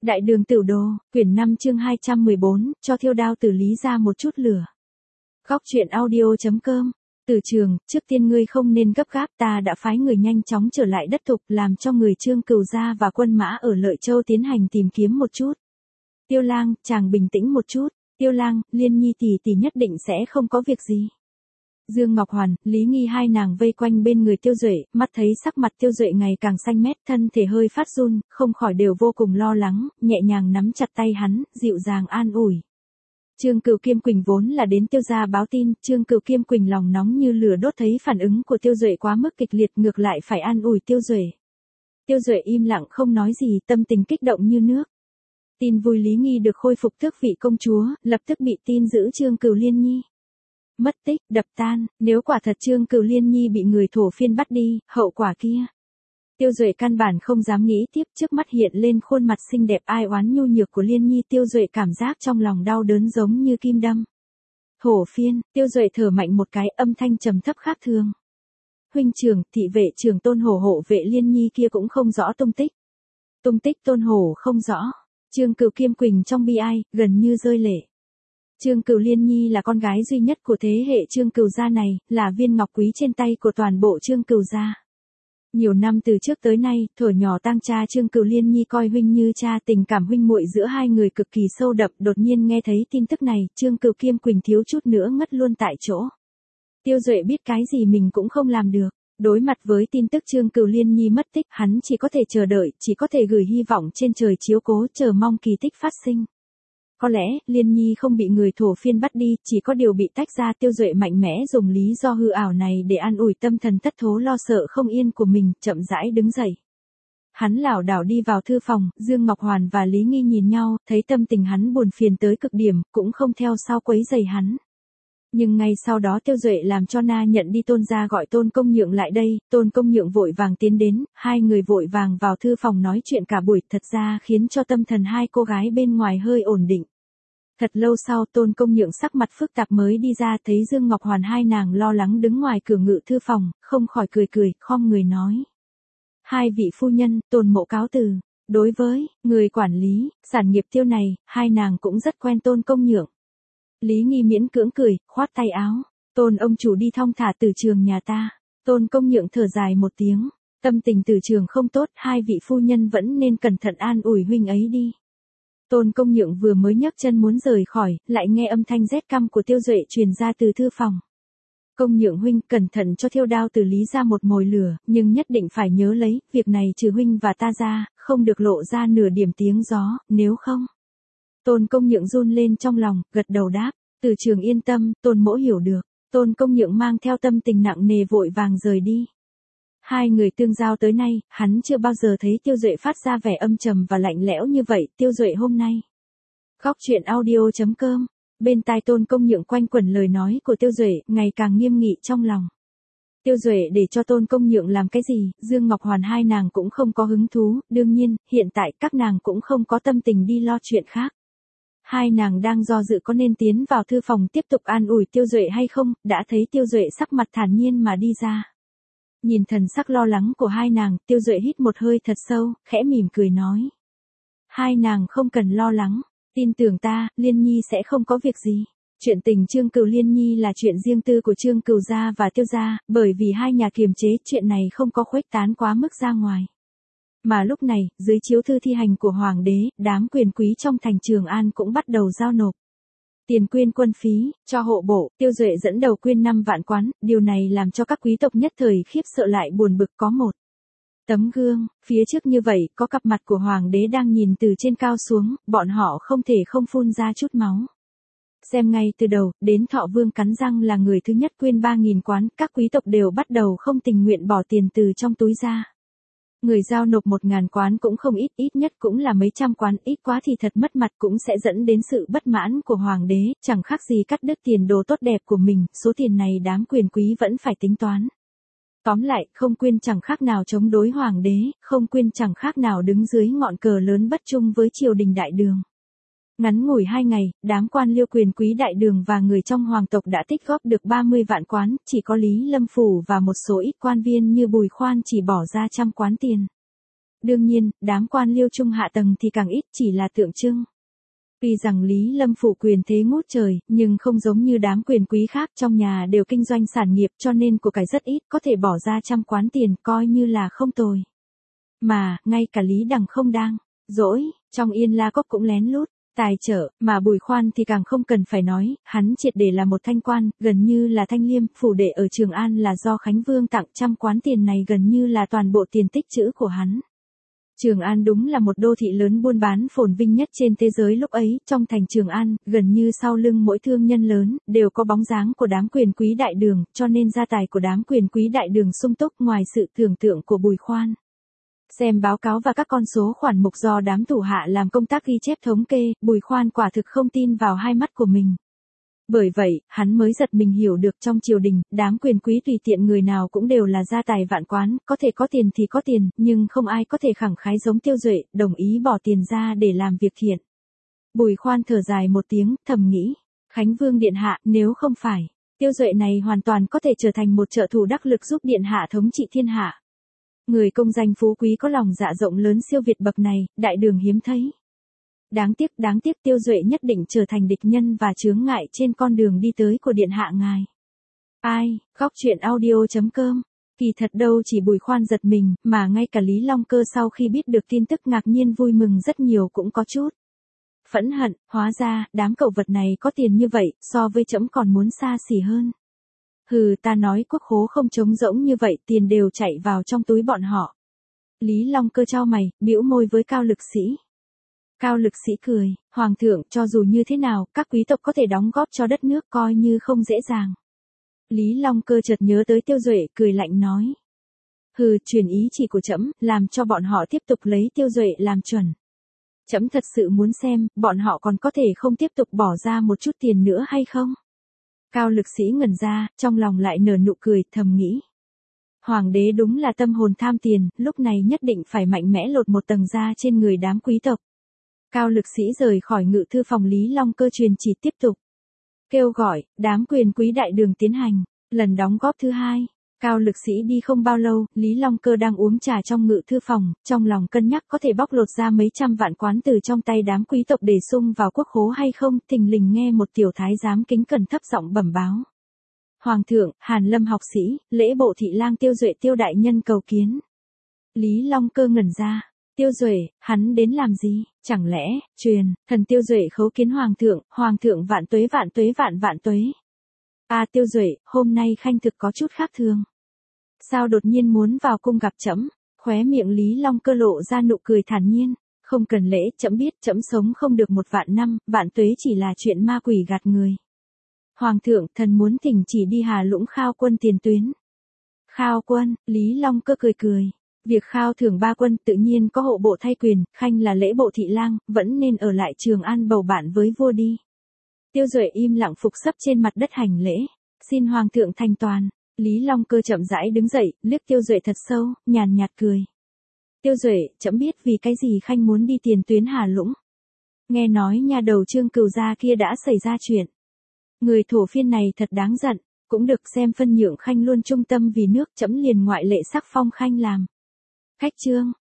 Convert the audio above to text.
Đại đường Tửu Đồ, quyển 5 chương 214, cho Thiêu Đao Tử Lý ra một chút lửa. Góc truyện audio.com. Từ Trường, trước tiên ngươi không nên gấp gáp, ta đã phái người nhanh chóng trở lại đất Thục, làm cho người Trương Cửu gia và quân mã ở Lợi Châu tiến hành tìm kiếm một chút. Tiêu Lang, chàng bình tĩnh một chút. Tiêu Lang, Liên Nhi tỷ tỷ nhất định sẽ không có việc gì. Dương Ngọc Hoàn, Lý Nghi hai nàng vây quanh bên người Tiêu Duệ, mắt thấy sắc mặt Tiêu Duệ ngày càng xanh mét, thân thể hơi phát run, không khỏi đều vô cùng lo lắng, nhẹ nhàng nắm chặt tay hắn, dịu dàng an ủi. Trương Cửu Kiêm Quỳnh vốn là đến Tiêu gia báo tin, Trương Cửu Kiêm Quỳnh lòng nóng như lửa đốt, thấy phản ứng của Tiêu Duệ quá mức kịch liệt, ngược lại phải an ủi Tiêu Duệ. Tiêu Duệ im lặng không nói gì, tâm tình kích động như nước. Tin vui Lý Nghi được khôi phục tước vị công chúa, lập tức bị tin giữ Trương Cửu Liên Nhi mất tích, đập tan, nếu quả thật Trương Cửu Liên Nhi bị người thổ phiên bắt đi, hậu quả kia. Tiêu Duệ căn bản không dám nghĩ tiếp, trước mắt hiện lên khuôn mặt xinh đẹp ai oán nhu nhược của Liên Nhi, Tiêu Duệ cảm giác trong lòng đau đớn giống như kim đâm. Thổ phiên, Tiêu Duệ thở mạnh một cái, âm thanh trầm thấp khác thường. Huynh trưởng, thị vệ trưởng Tôn Hổ hộ vệ Liên Nhi kia cũng không rõ tung tích. Tung tích Tôn Hổ không rõ. Trương Cửu Kiêm Quỳnh trong bi ai, gần như rơi lệ. Trương Cửu Liên Nhi là con gái duy nhất của thế hệ Trương Cửu gia này, là viên ngọc quý trên tay của toàn bộ Trương Cửu gia. Nhiều năm từ trước tới nay, thuở nhỏ tang cha Trương Cửu Liên Nhi coi huynh như cha, tình cảm huynh muội giữa hai người cực kỳ sâu đậm, đột nhiên nghe thấy tin tức này, Trương Cửu Kiêm Quỳnh thiếu chút nữa ngất luôn tại chỗ. Tiêu Duệ biết cái gì mình cũng không làm được. Đối mặt với tin tức Trương Cửu Liên Nhi mất tích, hắn chỉ có thể chờ đợi, chỉ có thể gửi hy vọng trên trời chiếu cố, chờ mong kỳ tích phát sinh. Có lẽ, Liên Nhi không bị người thổ phiên bắt đi, chỉ có điều bị tách ra. Tiêu Duệ mạnh mẽ dùng lý do hư ảo này để an ủi tâm thần thất thố lo sợ không yên của mình, chậm rãi đứng dậy. Hắn lảo đảo đi vào thư phòng, Dương Ngọc Hoàn và Lý Nghi nhìn nhau, thấy tâm tình hắn buồn phiền tới cực điểm, cũng không theo sau quấy rầy hắn. Nhưng ngay sau đó Tiêu Duệ làm cho Na nhận đi Tôn gia gọi Tôn Công Nhượng lại đây, Tôn Công Nhượng vội vàng tiến đến, hai người vội vàng vào thư phòng nói chuyện cả buổi, thật ra khiến cho tâm thần hai cô gái bên ngoài hơi ổn định. Thật lâu sau Tôn Công Nhượng sắc mặt phức tạp mới đi ra, thấy Dương Ngọc Hoàn hai nàng lo lắng đứng ngoài cửa ngự thư phòng, không khỏi cười, khom người nói. Hai vị phu nhân, Tôn mộ cáo từ. Đối với người quản lý sản nghiệp Tiêu này, hai nàng cũng rất quen Tôn Công Nhượng. Lý Nghi miễn cưỡng cười, khoát tay áo. Tôn ông chủ đi thong thả Từ Trường nhà ta. Tôn Công Nhượng thở dài một tiếng. Tâm tình Từ Trường không tốt, hai vị phu nhân vẫn nên cẩn thận an ủi huynh ấy đi. Tôn Công Nhượng vừa mới nhấc chân muốn rời khỏi, lại nghe âm thanh rét căm của Tiêu Duệ truyền ra từ thư phòng. Công Nhượng huynh, cẩn thận cho Thiêu Đao Tử Lý ra một mồi lửa, nhưng nhất định phải nhớ lấy, việc này trừ huynh và ta ra, không được lộ ra nửa điểm tiếng gió, nếu không. Tôn Công Nhượng run lên trong lòng, gật đầu đáp. Từ Trường yên tâm, Tôn mỗ hiểu được. Tôn Công Nhượng mang theo tâm tình nặng nề vội vàng rời đi. Hai người tương giao tới nay, hắn chưa bao giờ thấy Tiêu Duệ phát ra vẻ âm trầm và lạnh lẽo như vậy. Tiêu Duệ hôm nay. Góc truyện audio.com. Bên tai Tôn Công Nhượng quanh quẩn lời nói của Tiêu Duệ, ngày càng nghiêm nghị trong lòng. Tiêu Duệ để cho Tôn Công Nhượng làm cái gì, Dương Ngọc Hoàn hai nàng cũng không có hứng thú, đương nhiên, hiện tại các nàng cũng không có tâm tình đi lo chuyện khác. Hai nàng đang do dự có nên tiến vào thư phòng tiếp tục an ủi Tiêu Duệ hay không, đã thấy Tiêu Duệ sắc mặt thản nhiên mà đi ra. Nhìn thần sắc lo lắng của hai nàng, Tiêu Duệ hít một hơi thật sâu, khẽ mỉm cười nói. Hai nàng không cần lo lắng, tin tưởng ta, Liên Nhi sẽ không có việc gì. Chuyện tình Trương Cửu Liên Nhi là chuyện riêng tư của Trương Cửu gia và Tiêu gia, bởi vì hai nhà kiềm chế chuyện này không có khuếch tán quá mức ra ngoài. Mà lúc này, dưới chiếu thư thi hành của Hoàng đế, đám quyền quý trong thành Trường An cũng bắt đầu giao nộp tiền quyên quân phí, cho hộ bộ. Tiêu Duệ dẫn đầu quyên 5 vạn quán, điều này làm cho các quý tộc nhất thời khiếp sợ lại buồn bực. Có một tấm gương, phía trước như vậy, có cặp mặt của Hoàng đế đang nhìn từ trên cao xuống, bọn họ không thể không phun ra chút máu. Xem ngay từ đầu, đến Thọ Vương cắn răng là người thứ nhất quyên 3.000 quán, các quý tộc đều bắt đầu không tình nguyện bỏ tiền từ trong túi ra. Người giao nộp 1.000 quán cũng không ít, ít nhất cũng là mấy trăm quán, ít quá thì thật mất mặt, cũng sẽ dẫn đến sự bất mãn của Hoàng đế, chẳng khác gì cắt đứt tiền đồ tốt đẹp của mình, số tiền này đám quyền quý vẫn phải tính toán. Tóm lại, không quyên chẳng khác nào chống đối Hoàng đế, không quyên chẳng khác nào đứng dưới ngọn cờ lớn bất chung với triều đình đại đường. Ngắn ngủi 2 ngày, đám quan liêu quyền quý đại đường và người trong hoàng tộc đã tích góp được 30 vạn quán, chỉ có Lý Lâm Phủ và một số ít quan viên như Bùi Khoan chỉ bỏ ra 100 quán tiền. Đương nhiên, đám quan liêu trung hạ tầng thì càng ít, chỉ là tượng trưng. Tuy rằng Lý Lâm phủ quyền thế ngút trời, nhưng không giống như đám quyền quý khác, trong nhà đều kinh doanh sản nghiệp cho nên của cải rất ít, có thể bỏ ra trăm quán tiền coi như là không tồi. Mà, ngay cả Lý Đằng không đang dỗi, trong Yên La Cốc cũng lén lút tài trợ, mà Bùi Khoan thì càng không cần phải nói, hắn triệt để là một thanh quan, gần như là thanh liêm, phủ đệ ở Trường An là do Khánh Vương tặng, trăm quán tiền này gần như là toàn bộ tiền tích trữ của hắn. Trường An đúng là một đô thị lớn buôn bán phồn vinh nhất trên thế giới lúc ấy, trong thành Trường An, gần như sau lưng mỗi thương nhân lớn, đều có bóng dáng của đám quyền quý đại đường, cho nên gia tài của đám quyền quý đại đường sung túc ngoài sự tưởng tượng của Bùi Khoan. Xem báo cáo và các con số khoản mục do đám thủ hạ làm công tác ghi chép thống kê, Bùi Khoan quả thực không tin vào hai mắt của mình. Bởi vậy, hắn mới giật mình hiểu được trong triều đình, đám quyền quý tùy tiện người nào cũng đều là gia tài vạn quán, có thể có tiền thì có tiền, nhưng không ai có thể khẳng khái giống Tiêu Duệ, đồng ý bỏ tiền ra để làm việc thiện. Bùi Khoan thở dài một tiếng, thầm nghĩ, Khánh Vương điện hạ, nếu không phải, Tiêu Duệ này hoàn toàn có thể trở thành một trợ thủ đắc lực giúp điện hạ thống trị thiên hạ. Người công danh phú quý có lòng dạ rộng lớn siêu việt bậc này, đại đường hiếm thấy. Đáng tiếc Tiêu Duệ nhất định trở thành địch nhân và chướng ngại trên con đường đi tới của điện hạ ngài. Ai, góc truyện audio.com. Kỳ thật đâu chỉ Bùi Khoan giật mình, mà ngay cả Lý Long Cơ sau khi biết được tin tức ngạc nhiên vui mừng rất nhiều cũng có chút phẫn hận, hóa ra, đám cẩu vật này có tiền như vậy, so với trẫm còn muốn xa xỉ hơn. Hừ, ta nói quốc khố không trống rỗng như vậy, tiền đều chạy vào trong túi bọn họ. Lý Long Cơ chau mày, bĩu môi với Cao Lực Sĩ. Cao Lực Sĩ cười, Hoàng thượng, cho dù như thế nào, các quý tộc có thể đóng góp cho đất nước coi như không dễ dàng. Lý Long Cơ chợt nhớ tới Tiêu Duệ, cười lạnh nói. Hừ, truyền ý chỉ của trẫm, làm cho bọn họ tiếp tục lấy Tiêu Duệ làm chuẩn. Trẫm thật sự muốn xem, bọn họ còn có thể không tiếp tục bỏ ra một chút tiền nữa hay không? Cao Lực Sĩ ngẩn ra, trong lòng lại nở nụ cười, thầm nghĩ. Hoàng đế đúng là tâm hồn tham tiền, lúc này nhất định phải mạnh mẽ lột một tầng da trên người đám quý tộc. Cao Lực Sĩ rời khỏi ngự thư phòng Lý Long Cơ truyền chỉ tiếp tục. Kêu gọi, đám quyền quý đại đường tiến hành, lần đóng góp thứ hai. Cao Lực Sĩ đi không bao lâu, Lý Long Cơ đang uống trà trong ngự thư phòng, trong lòng cân nhắc có thể bóc lột ra mấy trăm vạn quán từ trong tay đám quý tộc để sung vào quốc khố hay không, thình lình nghe một tiểu thái giám kính cẩn thấp giọng bẩm báo. Hoàng thượng, Hàn Lâm học sĩ, lễ bộ thị lang Tiêu Duệ Tiêu đại nhân cầu kiến. Lý Long Cơ ngẩn ra. Tiêu Duệ, hắn đến làm gì? Chẳng lẽ, truyền, thần Tiêu Duệ khấu kiến Hoàng thượng vạn tuế vạn tuế. À Tiêu Duệ, hôm nay khanh thực có chút khác thường. Sao đột nhiên muốn vào cung gặp trẫm? Khóe miệng Lý Long Cơ lộ ra nụ cười thản nhiên. Không cần lễ, trẫm biết trẫm sống không được 1 vạn năm, vạn tuế chỉ là chuyện ma quỷ gạt người. Hoàng thượng, thần muốn thỉnh chỉ đi Hà Lũng khao quân tiền tuyến. Khao quân, Lý Long Cơ cười. Việc khao thưởng 3 quân tự nhiên có hộ bộ thay quyền, khanh là lễ bộ thị lang, vẫn nên ở lại Trường An bầu bạn với vua đi. Tiêu Duệ im lặng phục sấp trên mặt đất hành lễ. Xin Hoàng thượng thành toàn. Lý Long Cơ chậm rãi đứng dậy, liếc Tiêu Duệ thật sâu, nhàn nhạt cười. Tiêu Duệ, trẫm biết vì cái gì khanh muốn đi tiền tuyến Hà Lũng. Nghe nói nhà đầu Trương Cửu gia kia đã xảy ra chuyện. Người thổ phiên này thật đáng giận, cũng được xem phân nhượng khanh luôn trung tâm vì nước, trẫm liền ngoại lệ sắc phong khanh làm khách trương.